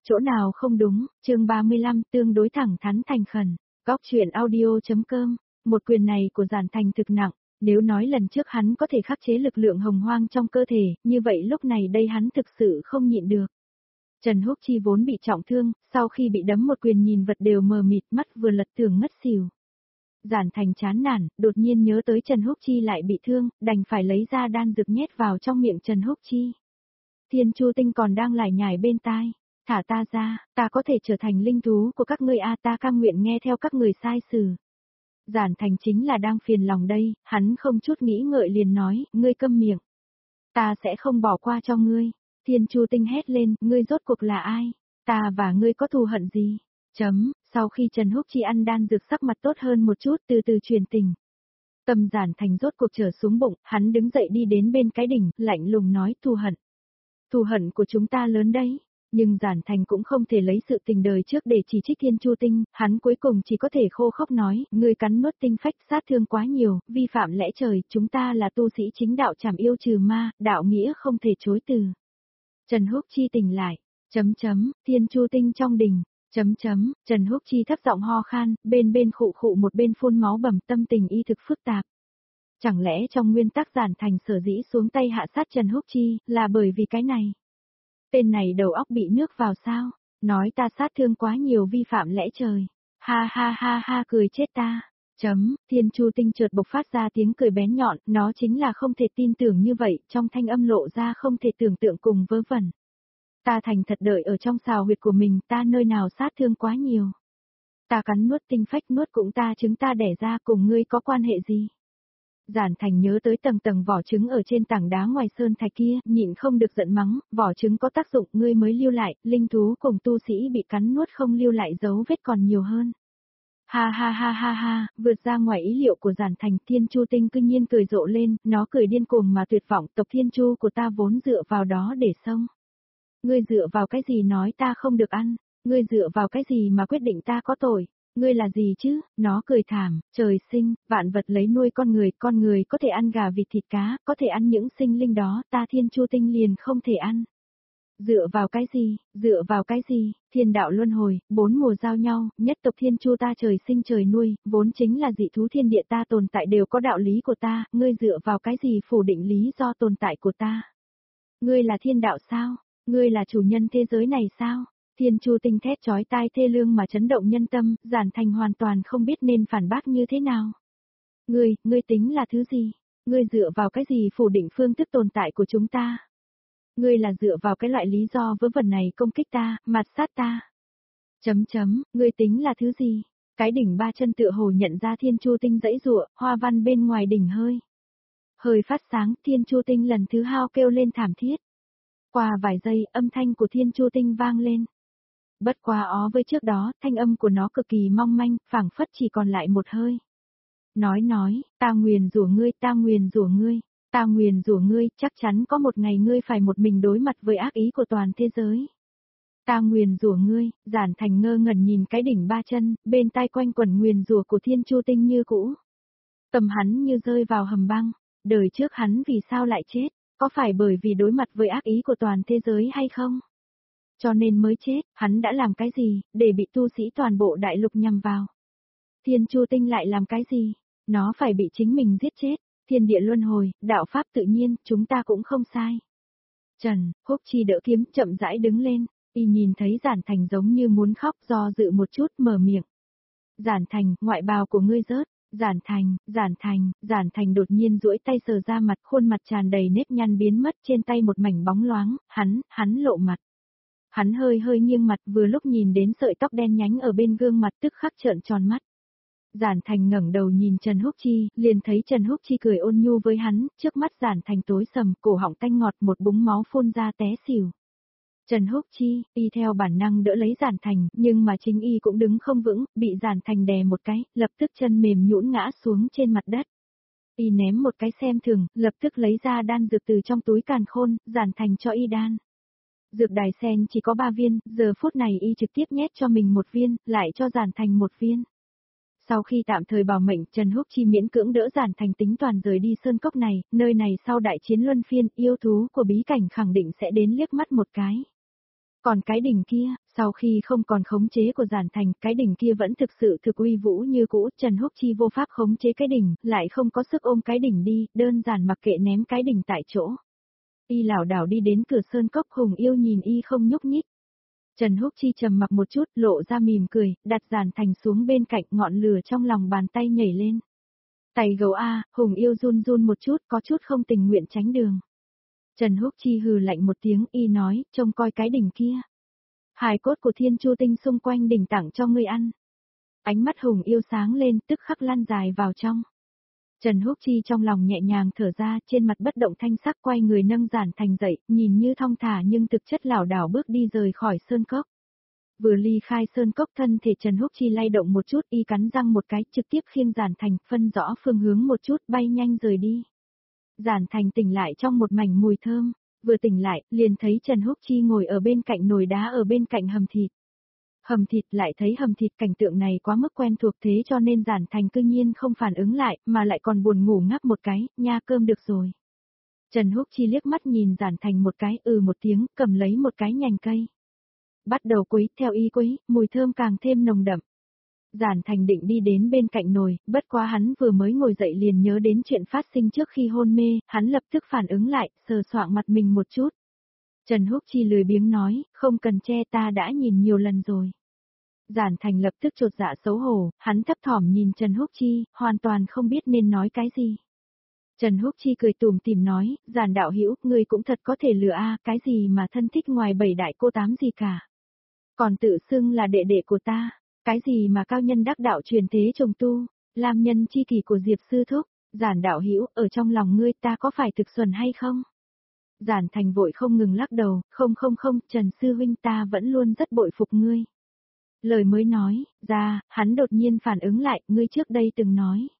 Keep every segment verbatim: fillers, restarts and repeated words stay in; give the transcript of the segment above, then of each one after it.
Chỗ nào không đúng, chương ba mươi lăm tương đối thẳng thắn thành khẩn, góc chuyện audio.com, một quyền này của Giản Thành thực nặng, nếu nói lần trước hắn có thể khắc chế lực lượng hồng hoang trong cơ thể, như vậy lúc này đây hắn thực sự không nhịn được. Trần Húc Chi vốn bị trọng thương, sau khi bị đấm một quyền nhìn vật đều mờ mịt mắt vừa lật tưởng ngất xỉu. Giản Thành chán nản, đột nhiên nhớ tới Trần Húc Chi lại bị thương, đành phải lấy ra đan dược nhét vào trong miệng Trần Húc Chi. Thiên Chu Tinh còn đang lải nhải bên tai. Thả ta ra, ta có thể trở thành linh thú của các ngươi a, ta cam nguyện nghe theo các người sai xử. Giản Thành chính là đang phiền lòng đây, hắn không chút nghĩ ngợi liền nói, ngươi câm miệng. Ta sẽ không bỏ qua cho ngươi. Thiên Chu Tinh hét lên, ngươi rốt cuộc là ai? Ta và ngươi có thù hận gì? Chấm, sau khi Trần Húc Chi ăn đan dược sắc mặt tốt hơn một chút từ từ truyền tình. Tâm Giản Thành rốt cuộc trở xuống bụng, hắn đứng dậy đi đến bên cái đỉnh, lạnh lùng nói thù hận. Thù hận của chúng ta lớn đấy. Nhưng Giản Thành cũng không thể lấy sự tình đời trước để chỉ trích Thiên Chu Tinh, hắn cuối cùng chỉ có thể khô khốc nói, ngươi cắn nuốt tinh phách sát thương quá nhiều, vi phạm lẽ trời, chúng ta là tu sĩ chính đạo trảm yêu trừ ma, đạo nghĩa không thể chối từ. Trần Húc Chi tỉnh lại, chấm chấm, Thiên Chu Tinh trong đình, chấm chấm, Trần Húc Chi thấp giọng ho khan, bên bên khụ khụ một bên phun máu bầm, tâm tình y thực phức tạp. Chẳng lẽ trong nguyên tắc Giản Thành sở dĩ xuống tay hạ sát Trần Húc Chi, là bởi vì cái này? Tên này đầu óc bị nước vào sao? Nói ta sát thương quá nhiều vi phạm lẽ trời. Ha ha ha ha cười chết ta. Chấm, Thiên Chu Tinh chợt bộc phát ra tiếng cười bén nhọn, nó chính là không thể tin tưởng như vậy, trong thanh âm lộ ra không thể tưởng tượng cùng vớ vẩn. Ta thành thật đợi ở trong xào huyệt của mình, ta nơi nào sát thương quá nhiều. Ta cắn nuốt tinh phách nuốt cũng ta trứng ta đẻ ra cùng ngươi có quan hệ gì? Giản Thành nhớ tới tầng tầng vỏ trứng ở trên tảng đá ngoài sơn thạch kia, nhịn không được giận mắng, vỏ trứng có tác dụng ngươi mới lưu lại, linh thú cùng tu sĩ bị cắn nuốt không lưu lại dấu vết còn nhiều hơn. Ha ha ha ha ha, vượt ra ngoài ý liệu của Giản Thành, Thiên Chu Tinh cư nhiên cười rộ lên, nó cười điên cuồng mà tuyệt vọng, tộc Thiên Chu của ta vốn dựa vào đó để sống. Ngươi dựa vào cái gì nói ta không được ăn, ngươi dựa vào cái gì mà quyết định ta có tội. Ngươi là gì chứ? Nó cười thảm, trời sinh, vạn vật lấy nuôi con người, con người có thể ăn gà vịt thịt cá, có thể ăn những sinh linh đó, ta Thiên Chu Tinh liền không thể ăn. Dựa vào cái gì? Dựa vào cái gì? Thiên đạo luân hồi, bốn mùa giao nhau, nhất tộc Thiên Chu ta trời sinh trời nuôi, vốn chính là dị thú thiên địa ta tồn tại đều có đạo lý của ta, ngươi dựa vào cái gì phủ định lý do tồn tại của ta? Ngươi là thiên đạo sao? Ngươi là chủ nhân thế giới này sao? Thiên Chu Tinh thét chói tai thê lương mà chấn động nhân tâm, Giản Thành hoàn toàn không biết nên phản bác như thế nào. Ngươi, ngươi tính là thứ gì? Ngươi dựa vào cái gì phủ định phương thức tồn tại của chúng ta? Ngươi là dựa vào cái loại lý do vớ vẩn này công kích ta, mạt sát ta. Chấm chấm, ngươi tính là thứ gì? Cái đỉnh ba chân tựa hồ nhận ra Thiên Chu Tinh dãy dụa, hoa văn bên ngoài đỉnh hơi. Hơi phát sáng, Thiên Chu Tinh lần thứ hao kêu lên thảm thiết. Qua vài giây, âm thanh của Thiên Chu Tinh vang lên. Bất quá ó với trước đó, thanh âm của nó cực kỳ mong manh, phảng phất chỉ còn lại một hơi. Nói nói, ta nguyền rủa ngươi, ta nguyền rủa ngươi, ta nguyền rủa ngươi, chắc chắn có một ngày ngươi phải một mình đối mặt với ác ý của toàn thế giới. Ta nguyền rủa ngươi, Giản Thành ngơ ngẩn nhìn cái đỉnh ba chân, bên tai quanh quẩn nguyền rủa của Thiên Chu Tinh như cũ. Tâm hắn như rơi vào hầm băng, đời trước hắn vì sao lại chết, có phải bởi vì đối mặt với ác ý của toàn thế giới hay không? Cho nên mới chết, hắn đã làm cái gì, để bị tu sĩ toàn bộ đại lục nhằm vào. Thiên Chu Tinh lại làm cái gì, nó phải bị chính mình giết chết, thiên địa luân hồi, đạo pháp tự nhiên, chúng ta cũng không sai. Trần, Húc Chi đỡ kiếm chậm rãi đứng lên, y nhìn thấy Giản Thành giống như muốn khóc do dự một chút mở miệng. Giản Thành, ngoại bào của ngươi rớt, Giản Thành, Giản Thành, Giản Thành đột nhiên duỗi tay sờ ra mặt, khuôn mặt tràn đầy nếp nhăn biến mất trên tay một mảnh bóng loáng, hắn, hắn lộ mặt. Hắn hơi hơi nghiêng mặt vừa lúc nhìn đến sợi tóc đen nhánh ở bên gương mặt tức khắc trợn tròn mắt. Giản Thành ngẩng đầu nhìn Trần Húc Chi, liền thấy Trần Húc Chi cười ôn nhu với hắn, trước mắt Giản Thành tối sầm, cổ họng tanh ngọt một búng máu phun ra té xỉu. Trần Húc Chi, y theo bản năng đỡ lấy Giản Thành, nhưng mà chính y cũng đứng không vững, bị Giản Thành đè một cái, lập tức chân mềm nhũn ngã xuống trên mặt đất. Y ném một cái xem thường, lập tức lấy ra đan dược từ trong túi càn khôn, Giản Thành cho y đan. Dược đài sen chỉ có ba viên, giờ phút này y trực tiếp nhét cho mình một viên, lại cho Giản Thành một viên. Sau khi tạm thời bảo mệnh, Trần Húc Chi miễn cưỡng đỡ Giản Thành tính toàn rời đi sơn cốc này, nơi này sau đại chiến luân phiên, yêu thú của bí cảnh khẳng định sẽ đến liếc mắt một cái. Còn cái đỉnh kia, sau khi không còn khống chế của Giản Thành, cái đỉnh kia vẫn thực sự thực uy vũ như cũ, Trần Húc Chi vô pháp khống chế cái đỉnh, lại không có sức ôm cái đỉnh đi, đơn giản mặc kệ ném cái đỉnh tại chỗ. Y lảo đảo đi đến cửa sơn cốc, Hùng Yêu nhìn y không nhúc nhích. Trần Húc Chi trầm mặc một chút, lộ ra mỉm cười, đặt Giản Thành xuống bên cạnh, ngọn lửa trong lòng bàn tay nhảy lên. Tay gấu a, Hùng Yêu run run một chút, có chút không tình nguyện tránh đường. Trần Húc Chi hừ lạnh một tiếng, y nói, trông coi cái đỉnh kia. Hài cốt của Thiên Chu Tinh xung quanh đỉnh tặng cho ngươi ăn. Ánh mắt Hùng Yêu sáng lên, tức khắc lan dài vào trong. Trần Húc Chi trong lòng nhẹ nhàng thở ra, trên mặt bất động thanh sắc, quay người nâng Giản Thành dậy, nhìn như thong thả nhưng thực chất lảo đảo bước đi rời khỏi sơn cốc. Vừa ly khai sơn cốc, thân thể Trần Húc Chi lay động một chút, y cắn răng một cái, trực tiếp khiêng Giản Thành, phân rõ phương hướng một chút, bay nhanh rời đi. Giản Thành tỉnh lại trong một mảnh mùi thơm, vừa tỉnh lại, liền thấy Trần Húc Chi ngồi ở bên cạnh nồi đá ở bên cạnh hầm thịt. Hầm thịt, lại thấy hầm thịt, cảnh tượng này quá mức quen thuộc, thế cho nên Giản Thành cư nhiên không phản ứng lại, mà lại còn buồn ngủ ngáp một cái, nha, cơm được rồi. Trần Húc Chi liếc mắt nhìn Giản Thành một cái, ừ một tiếng, cầm lấy một cái nhành cây. Bắt đầu quấy, theo y quấy, mùi thơm càng thêm nồng đậm. Giản Thành định đi đến bên cạnh nồi, bất quá hắn vừa mới ngồi dậy liền nhớ đến chuyện phát sinh trước khi hôn mê, hắn lập tức phản ứng lại, sờ soạng mặt mình một chút. Trần Húc Chi lười biếng nói, không cần che, ta đã nhìn nhiều lần rồi. Giản Thành lập tức chột dạ xấu hổ, hắn thấp thỏm nhìn Trần Húc Chi, hoàn toàn không biết nên nói cái gì. Trần Húc Chi cười tủm tỉm nói, Giản đạo hữu, ngươi cũng thật có thể lừa a, cái gì mà thân thích ngoài bảy đại cô tám gì cả. Còn tự xưng là đệ đệ của ta, cái gì mà cao nhân đắc đạo truyền thế trùng tu, làm nhân chi kỷ của Diệp sư thúc, Giản đạo hữu, ở trong lòng ngươi ta có phải thực xuẩn hay không? Giản Thành vội không ngừng lắc đầu, không không không, Trần sư huynh, ta vẫn luôn rất bội phục ngươi. Lời mới nói ra, hắn đột nhiên phản ứng lại, ngươi trước đây từng nói.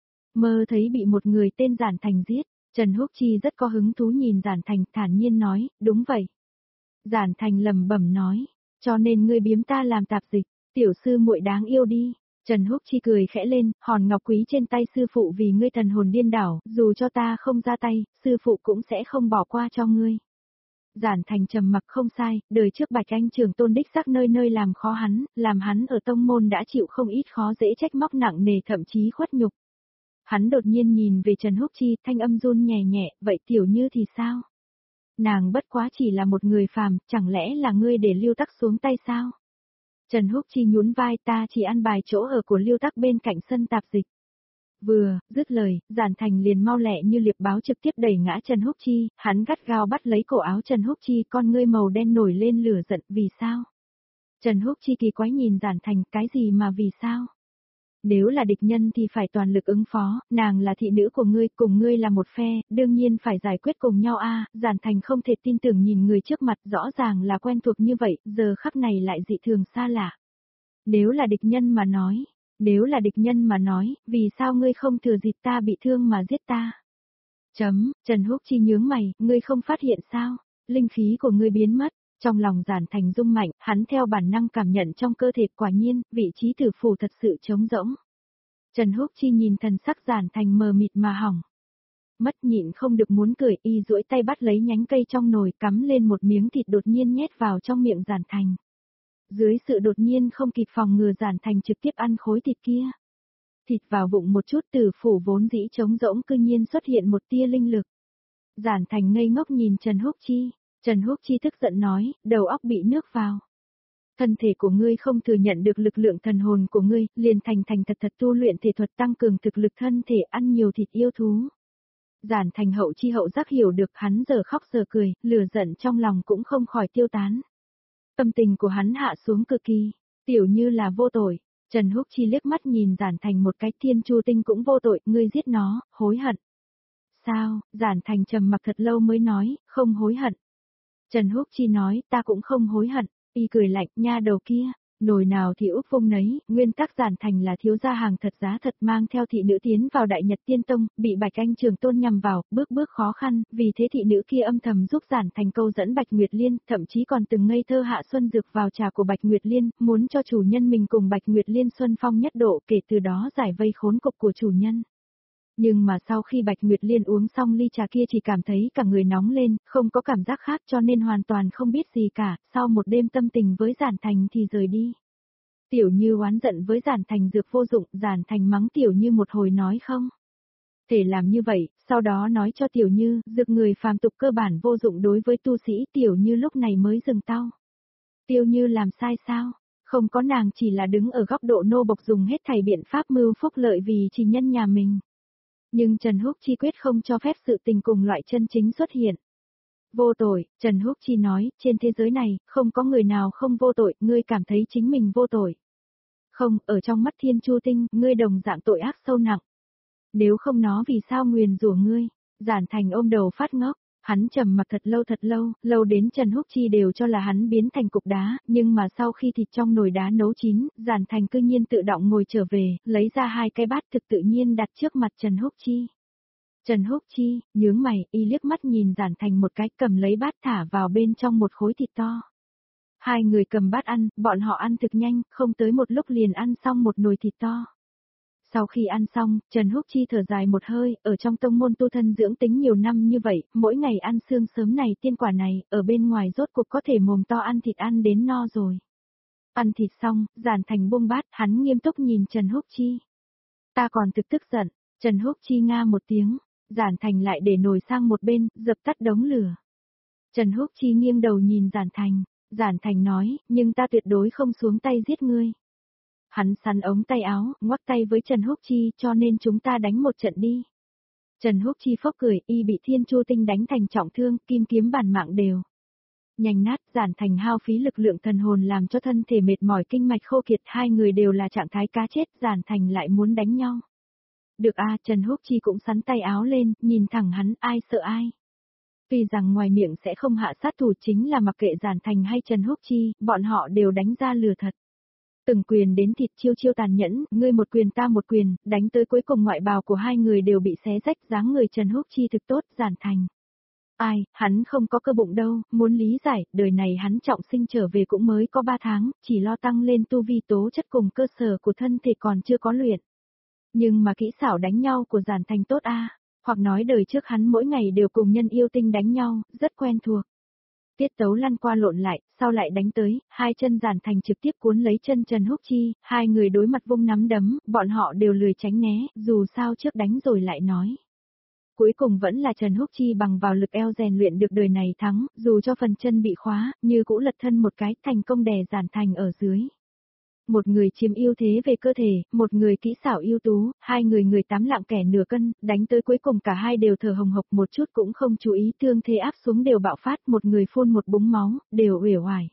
Mơ thấy bị một người tên Giản Thành giết, Trần Húc Chi rất có hứng thú nhìn Giản Thành, thản nhiên nói, đúng vậy. Giản Thành lẩm bẩm nói, cho nên ngươi biếm ta làm tạp dịch, tiểu sư muội đáng yêu đi. Trần Húc Chi cười khẽ lên, hòn ngọc quý trên tay sư phụ vì ngươi thần hồn điên đảo, dù cho ta không ra tay, sư phụ cũng sẽ không bỏ qua cho ngươi. Giản Thành trầm mặc, không sai, đời trước Bạch Anh trưởng tôn đích xác nơi nơi làm khó hắn, làm hắn ở tông môn đã chịu không ít khó dễ trách móc nặng nề, thậm chí khuất nhục. Hắn đột nhiên nhìn về Trần Húc Chi, thanh âm run nhẹ nhẹ, vậy tiểu Như thì sao? Nàng bất quá chỉ là một người phàm, chẳng lẽ là ngươi để Lưu Tắc xuống tay sao? Trần Húc Chi nhún vai, ta chỉ ăn bài chỗ ở của Lưu Tắc bên cạnh sân tạp dịch. Vừa, dứt lời, Giản Thành liền mau lẹ như liệp báo trực tiếp đẩy ngã Trần Húc Chi, hắn gắt gao bắt lấy cổ áo Trần Húc Chi, con ngươi màu đen nổi lên lửa giận, vì sao? Trần Húc Chi kỳ quái nhìn Giản Thành, cái gì mà vì sao? Nếu là địch nhân thì phải toàn lực ứng phó, nàng là thị nữ của ngươi, cùng ngươi là một phe, đương nhiên phải giải quyết cùng nhau a. À, Giản Thành không thể tin tưởng nhìn người trước mặt, rõ ràng là quen thuộc như vậy, giờ khắc này lại dị thường xa lạ. Nếu là địch nhân mà nói, nếu là địch nhân mà nói, vì sao ngươi không thừa dịp ta bị thương mà giết ta? Chấm, Trần Húc Chi nhướng mày, ngươi không phát hiện sao? Linh khí của ngươi biến mất. Trong lòng Giản Thành rung mạnh, hắn theo bản năng cảm nhận trong cơ thể, quả nhiên, vị trí tử phủ thật sự trống rỗng. Trần Húc Chi nhìn thần sắc Giản Thành mờ mịt mà hỏng. Mất nhịn không được muốn cười, y duỗi tay bắt lấy nhánh cây trong nồi, cắm lên một miếng thịt đột nhiên nhét vào trong miệng Giản Thành. Dưới sự đột nhiên không kịp phòng ngừa, Giản Thành trực tiếp ăn khối thịt kia. Thịt vào bụng một chút, tử phủ vốn dĩ trống rỗng cư nhiên xuất hiện một tia linh lực. Giản Thành ngây ngốc nhìn Trần Húc Chi. Trần Húc Chi tức giận nói, đầu óc bị nước vào. Thân thể của ngươi không thừa nhận được lực lượng thần hồn của ngươi, liền thành thành thật thật tu luyện thể thuật tăng cường thực lực thân thể, ăn nhiều thịt yêu thú. Giản Thành hậu chi hậu giác hiểu được, hắn giờ khóc giờ cười, lửa giận trong lòng cũng không khỏi tiêu tán. Tâm tình của hắn hạ xuống cực kỳ, tiểu Như là vô tội. Trần Húc Chi liếc mắt nhìn Giản Thành một cái, Thiên Chu Tinh cũng vô tội, ngươi giết nó, hối hận. Sao? Giản Thành trầm mặc thật lâu mới nói, không hối hận. Trần Húc Chi nói, ta cũng không hối hận, y cười lạnh, nha đầu kia, nồi nào thì úp vung nấy, nguyên tắc Giản Thành là thiếu gia hàng thật giá thật, mang theo thị nữ tiến vào Đại Nhật Tiên Tông, bị Bạch Anh trưởng tôn nhằm vào, bước bước khó khăn, vì thế thị nữ kia âm thầm giúp Giản Thành câu dẫn Bạch Nguyệt Liên, thậm chí còn từng ngây thơ hạ xuân dược vào trà của Bạch Nguyệt Liên, muốn cho chủ nhân mình cùng Bạch Nguyệt Liên xuân phong nhất độ, kể từ đó giải vây khốn cục của chủ nhân. Nhưng mà sau khi Bạch Nguyệt Liên uống xong ly trà kia chỉ cảm thấy cả người nóng lên, không có cảm giác khác cho nên hoàn toàn không biết gì cả, sau một đêm tâm tình với Giản Thành thì rời đi. Tiểu Như oán giận với Giản Thành dược vô dụng, Giản Thành mắng Tiểu Như một hồi nói không thể làm như vậy, sau đó nói cho Tiểu Như, dược người phàm tục cơ bản vô dụng đối với tu sĩ, Tiểu Như lúc này mới dừng tao. Tiểu Như làm sai sao? Không có, nàng chỉ là đứng ở góc độ nô bộc dùng hết thảy biện pháp mưu phúc lợi vì chỉ nhân nhà mình. Nhưng Trần Húc Chi quyết không cho phép sự tình cùng loại chân chính xuất hiện. Vô tội, Trần Húc Chi nói, trên thế giới này, không có người nào không vô tội, ngươi cảm thấy chính mình vô tội. Không, ở trong mắt Thiên Chu Tinh, ngươi đồng dạng tội ác sâu nặng. Nếu không nó vì sao nguyền rủa ngươi? Giản Thành ôm đầu phát ngốc, hắn trầm mặc thật lâu thật lâu, lâu đến Trần Húc Chi đều cho là hắn biến thành cục đá, nhưng mà sau khi thịt trong nồi đá nấu chín, Giản Thành cư nhiên tự động ngồi trở về, lấy ra hai cái bát thực tự nhiên đặt trước mặt Trần Húc Chi. Trần Húc Chi, nhướng mày, y liếc mắt nhìn Giản Thành một cái, cầm lấy bát thả vào bên trong một khối thịt to. Hai người cầm bát ăn, bọn họ ăn thực nhanh, không tới một lúc liền ăn xong một nồi thịt to. Sau khi ăn xong, Trần Húc Chi thở dài một hơi, ở trong tông môn tu thân dưỡng tính nhiều năm như vậy, mỗi ngày ăn xương sớm này tiên quả này, ở bên ngoài rốt cuộc có thể mồm to ăn thịt ăn đến no rồi. Ăn thịt xong, Giản Thành buông bát, hắn nghiêm túc nhìn Trần Húc Chi. Ta còn thực tức giận, Trần Húc Chi nga một tiếng, Giản Thành lại để nồi sang một bên, dập tắt đống lửa. Trần Húc Chi nghiêng đầu nhìn Giản Thành, Giản Thành nói, nhưng ta tuyệt đối không xuống tay giết ngươi. Hắn sắn ống tay áo, ngoắc tay với Trần Húc Chi, cho nên chúng ta đánh một trận đi. Trần Húc Chi phốc cười, y bị Thiên Chu Tinh đánh thành trọng thương, kim kiếm bản mạng đều nhanh nát. Giản Thành hao phí lực lượng thần hồn làm cho thân thể mệt mỏi, kinh mạch khô kiệt, hai người đều là trạng thái cá chết, Giản Thành lại muốn đánh nhau. Được a, Trần Húc Chi cũng sắn tay áo lên, nhìn thẳng hắn, ai sợ ai. Tuy rằng ngoài miệng sẽ không hạ sát thủ, chính là mặc kệ Giản Thành hay Trần Húc Chi, bọn họ đều đánh ra lừa thật. Từng quyền đến thịt, chiêu chiêu tàn nhẫn, ngươi một quyền ta một quyền, đánh tới cuối cùng ngoại bào của hai người đều bị xé rách, dáng người Trần Húc Chi thực tốt, Giản Thành. Ai, hắn không có cơ bụng đâu, muốn lý giải, đời này hắn trọng sinh trở về cũng mới có ba tháng, chỉ lo tăng lên tu vi tố chất cùng cơ sở của thân thể còn chưa có luyện. Nhưng mà kỹ xảo đánh nhau của Giản Thành tốt a, hoặc nói đời trước hắn mỗi ngày đều cùng nhân yêu tinh đánh nhau, rất quen thuộc. Tiết tấu lăn qua lộn lại, sau lại đánh tới, hai chân Giản Thành trực tiếp cuốn lấy chân Trần Húc Chi, hai người đối mặt vung nắm đấm, bọn họ đều lười tránh né, dù sao trước đánh rồi lại nói. Cuối cùng vẫn là Trần Húc Chi bằng vào lực eo rèn luyện được đời này thắng, dù cho phần chân bị khóa, như cũ lật thân một cái, thành công đè Giản Thành ở dưới. Một người chiếm ưu thế về cơ thể, một người kỹ xảo ưu tú, hai người người tám lạng kẻ nửa cân, đánh tới cuối cùng cả hai đều thở hồng hộc, một chút cũng không chú ý, thương thế áp xuống đều bạo phát, một người phun một búng máu, đều uể oải.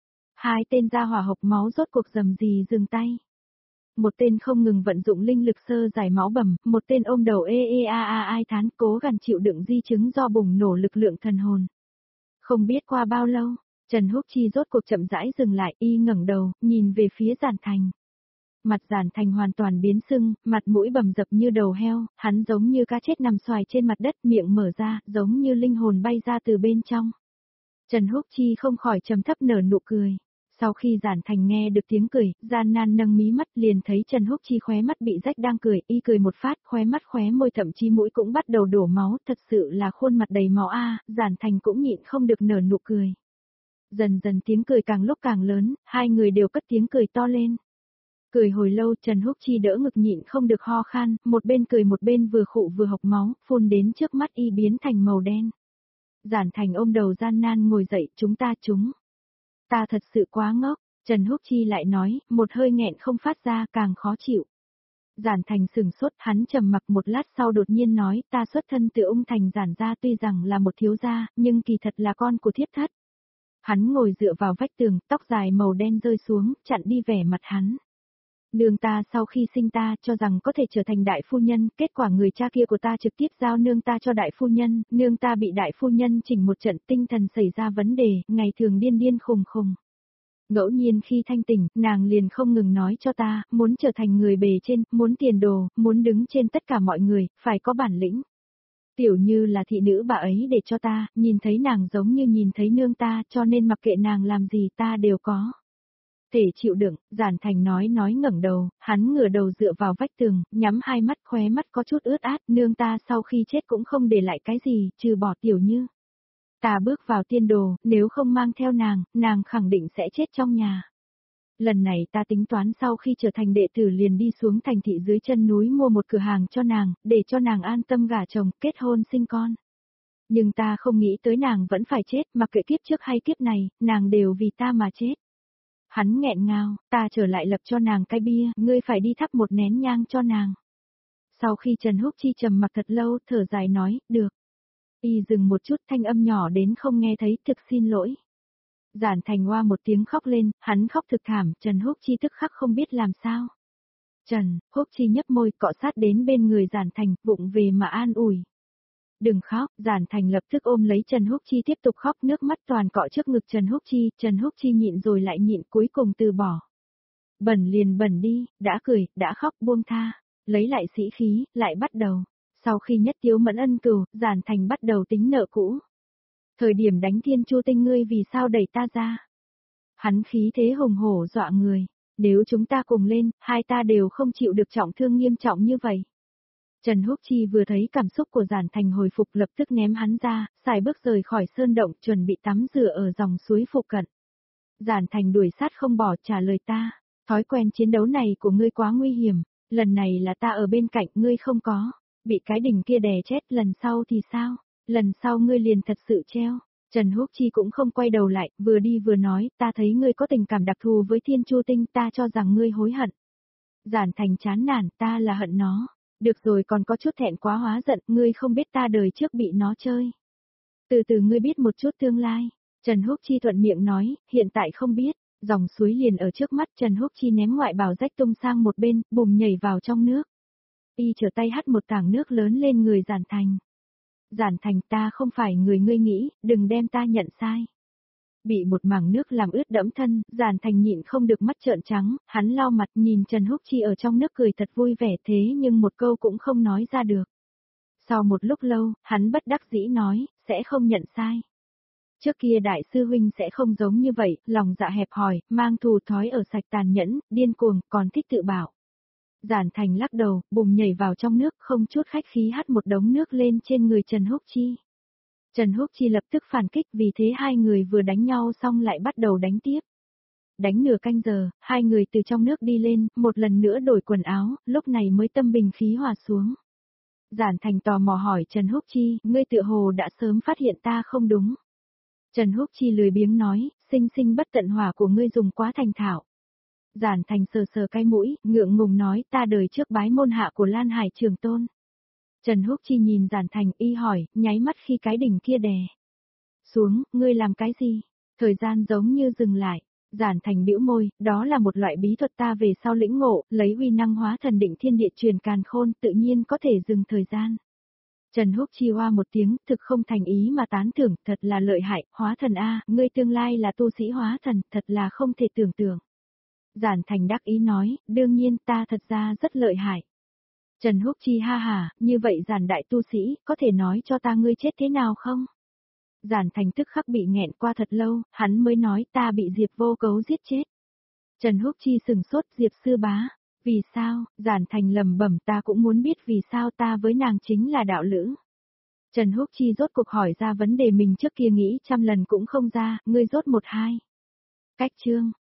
Hai tên ra hỏa hộc máu rốt cuộc dầm gì dừng tay. Một tên không ngừng vận dụng linh lực sơ giải máu bầm, một tên ôm đầu ê ê a a ai thán, cố gắng chịu đựng di chứng do bùng nổ lực lượng thần hồn. Không biết qua bao lâu, Trần Húc Chi rốt cuộc chậm rãi dừng lại, y ngẩng đầu, nhìn về phía Giản Thành. Mặt Giản Thành hoàn toàn biến sưng, mặt mũi bầm dập như đầu heo, hắn giống như cá chết nằm xoài trên mặt đất, miệng mở ra, giống như linh hồn bay ra từ bên trong. Trần Húc Chi không khỏi trầm thấp nở nụ cười. Sau khi Giản Thành nghe được tiếng cười, gian nan nâng mí mắt, liền thấy Trần Húc Chi khóe mắt bị rách đang cười, y cười một phát, khóe mắt khóe môi thậm chí mũi cũng bắt đầu đổ máu, thật sự là khuôn mặt đầy máu a, Giản Thành cũng nhịn không được nở nụ cười. Dần dần tiếng cười càng lúc càng lớn, hai người đều cất tiếng cười to lên. Cười hồi lâu, Trần Húc Chi đỡ ngực nhịn không được ho khan, một bên cười một bên vừa khụ vừa hộc máu, phun đến trước mắt y biến thành màu đen. Giản Thành ôm đầu gian nan ngồi dậy, chúng ta chúng. Ta thật sự quá ngốc, Trần Húc Chi lại nói, một hơi nghẹn không phát ra, càng khó chịu. Giản Thành sừng sốt, hắn trầm mặc một lát sau đột nhiên nói, ta xuất thân từ Ung Thành Giản gia, tuy rằng là một thiếu gia, nhưng kỳ thật là con của thiếp thất. Hắn ngồi dựa vào vách tường, tóc dài màu đen rơi xuống, chặn đi vẻ mặt hắn. Nương ta sau khi sinh ta cho rằng có thể trở thành đại phu nhân, kết quả người cha kia của ta trực tiếp giao nương ta cho đại phu nhân, nương ta bị đại phu nhân chỉnh một trận, tinh thần xảy ra vấn đề, ngày thường điên điên khùng khùng. Ngẫu nhiên khi thanh tỉnh, nàng liền không ngừng nói cho ta, muốn trở thành người bề trên, muốn tiền đồ, muốn đứng trên tất cả mọi người, phải có bản lĩnh. Tiểu Như là thị nữ bà ấy để cho ta, nhìn thấy nàng giống như nhìn thấy nương ta, cho nên mặc kệ nàng làm gì ta đều có thể chịu đựng, Giản Thành nói nói ngẩng đầu, hắn ngửa đầu dựa vào vách tường, nhắm hai mắt khóe mắt có chút ướt át, nương ta sau khi chết cũng không để lại cái gì, trừ bỏ Tiểu Như. Ta bước vào tiên đồ, nếu không mang theo nàng, nàng khẳng định sẽ chết trong nhà. Lần này ta tính toán sau khi trở thành đệ tử liền đi xuống thành thị dưới chân núi mua một cửa hàng cho nàng, để cho nàng an tâm gả chồng, kết hôn sinh con. Nhưng ta không nghĩ tới nàng vẫn phải chết, mặc kệ kiếp trước hay kiếp này, nàng đều vì ta mà chết. Hắn nghẹn ngào, ta trở lại lập cho nàng cái bia, ngươi phải đi thắp một nén nhang cho nàng. Sau khi Trần Húc Chi trầm mặc thật lâu, thở dài nói, được. Y dừng một chút, thanh âm nhỏ đến không nghe thấy, thực xin lỗi. Giản Thành Hoa một tiếng khóc lên, hắn khóc thực thảm, Trần Húc Chi tức khắc không biết làm sao. Trần, Húc Chi nhấp môi cọ sát đến bên người Giản Thành, vụng về mà an ủi. Đừng khóc, Giản Thành lập tức ôm lấy Trần Húc Chi tiếp tục khóc, nước mắt toàn cọ trước ngực Trần Húc Chi, Trần Húc Chi nhịn rồi lại nhịn, cuối cùng từ bỏ. Bẩn liền bẩn đi, đã cười, đã khóc buông tha, lấy lại sĩ khí, lại bắt đầu. Sau khi nhất tiếu mẫn ân cừu, Giản Thành bắt đầu tính nợ cũ. Thời điểm đánh Thiên Chu Tinh ngươi vì sao đẩy ta ra? Hắn khí thế hùng hổ dọa người, nếu chúng ta cùng lên, hai ta đều không chịu được trọng thương nghiêm trọng như vậy. Trần Húc Chi vừa thấy cảm xúc của Giản Thành hồi phục lập tức ném hắn ra, xài bước rời khỏi sơn động, chuẩn bị tắm rửa ở dòng suối phụ cận. Giản Thành đuổi sát không bỏ, trả lời ta, thói quen chiến đấu này của ngươi quá nguy hiểm, lần này là ta ở bên cạnh ngươi không có, bị cái đỉnh kia đè chết, lần sau thì sao, lần sau ngươi liền thật sự treo. Trần Húc Chi cũng không quay đầu lại, vừa đi vừa nói, ta thấy ngươi có tình cảm đặc thù với Thiên Chu Tinh, ta cho rằng ngươi hối hận. Giản Thành chán nản, ta là hận nó. Được rồi, còn có chút thẹn quá hóa giận, ngươi không biết ta đời trước bị nó chơi. Từ từ ngươi biết một chút tương lai. Trần Húc Chi thuận miệng nói, hiện tại không biết. Dòng suối liền ở trước mắt, Trần Húc Chi ném ngoại bào rách tung sang một bên, bùm nhảy vào trong nước. Y trở tay hắt một tảng nước lớn lên người Giản Thành. Giản Thành, ta không phải người ngươi nghĩ, đừng đem ta nhận sai. Bị một mảng nước làm ướt đẫm thân, Giản Thành nhịn không được mắt trợn trắng, hắn lau mặt nhìn Trần Húc Chi ở trong nước cười thật vui vẻ thế nhưng một câu cũng không nói ra được. Sau một lúc lâu, hắn bất đắc dĩ nói, sẽ không nhận sai. Trước kia đại sư huynh sẽ không giống như vậy, lòng dạ hẹp hòi, mang thù thói ở sạch tàn nhẫn, điên cuồng, còn thích tự bảo. Giản Thành lắc đầu, bùng nhảy vào trong nước, không chút khách khí hắt một đống nước lên trên người Trần Húc Chi. Trần Húc Chi lập tức phản kích, vì thế hai người vừa đánh nhau xong lại bắt đầu đánh tiếp. Đánh nửa canh giờ, hai người từ trong nước đi lên, một lần nữa đổi quần áo, lúc này mới tâm bình khí hòa xuống. Giản Thành tò mò hỏi Trần Húc Chi, ngươi tựa hồ đã sớm phát hiện ta không đúng. Trần Húc Chi lười biếng nói, sinh sinh bất tận hỏa của ngươi dùng quá thành thạo. Giản Thành sờ sờ cái mũi, ngượng ngùng nói, ta đời trước bái môn hạ của Lan Hải Trường Tôn. Trần Húc Chi nhìn Giản Thành, y hỏi, nháy mắt khi cái đỉnh kia đè xuống, ngươi làm cái gì? Thời gian giống như dừng lại. Giản Thành bĩu môi, đó là một loại bí thuật ta về sau lĩnh ngộ, lấy uy năng hóa thần định thiên địa truyền càn khôn, tự nhiên có thể dừng thời gian. Trần Húc Chi hoa một tiếng, thực không thành ý mà tán thưởng, thật là lợi hại, hóa thần a, ngươi tương lai là tu sĩ hóa thần, thật là không thể tưởng tượng. Giản Thành đắc ý nói, đương nhiên ta thật ra rất lợi hại. Trần Húc Chi ha hà, như vậy Giản đại tu sĩ, có thể nói cho ta ngươi chết thế nào không? Giản Thành tức khắc bị nghẹn qua thật lâu, hắn mới nói ta bị Diệp Vô Cấu giết chết. Trần Húc Chi sừng sốt, Diệp sư bá, vì sao? Giản Thành lẩm bẩm, ta cũng muốn biết vì sao ta với nàng chính là đạo lữ. Trần Húc Chi rốt cuộc hỏi ra vấn đề mình trước kia nghĩ trăm lần cũng không ra, ngươi rốt một hai. Cách chương